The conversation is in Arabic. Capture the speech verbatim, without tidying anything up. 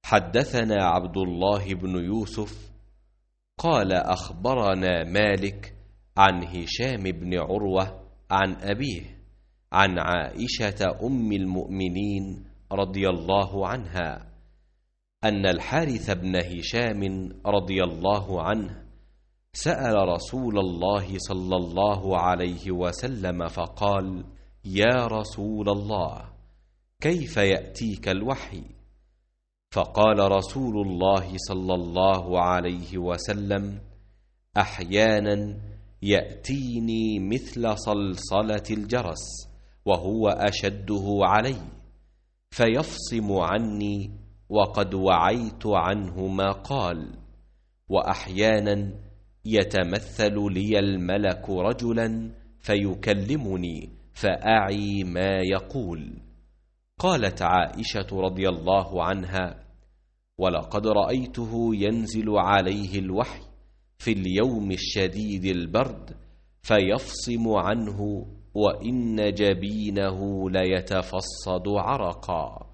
حدثنا عبد الله بن يوسف قال أخبرنا مالك عن هشام بن عروة عن أبيه عن عائشة أم المؤمنين رضي الله عنها أن الحارث بن هشام رضي الله عنه سأل رسول الله صلى الله عليه وسلم فقال: يا رسول الله، كيف يأتيك الوحي؟ فقال رسول الله صلى الله عليه وسلم: أحيانا يأتيني مثل صلصلة الجرس وهو أشده علي فيفصم عني وقد وعيت عنه ما قال، وأحيانا يتمثل لي الملك رجلا فيكلمني فأعي ما يقول. قالت عائشة رضي الله عنها: ولقد رأيته ينزل عليه الوحي في اليوم الشديد البرد فيفصم عنه وإن جبينه ليتفصد عرقا.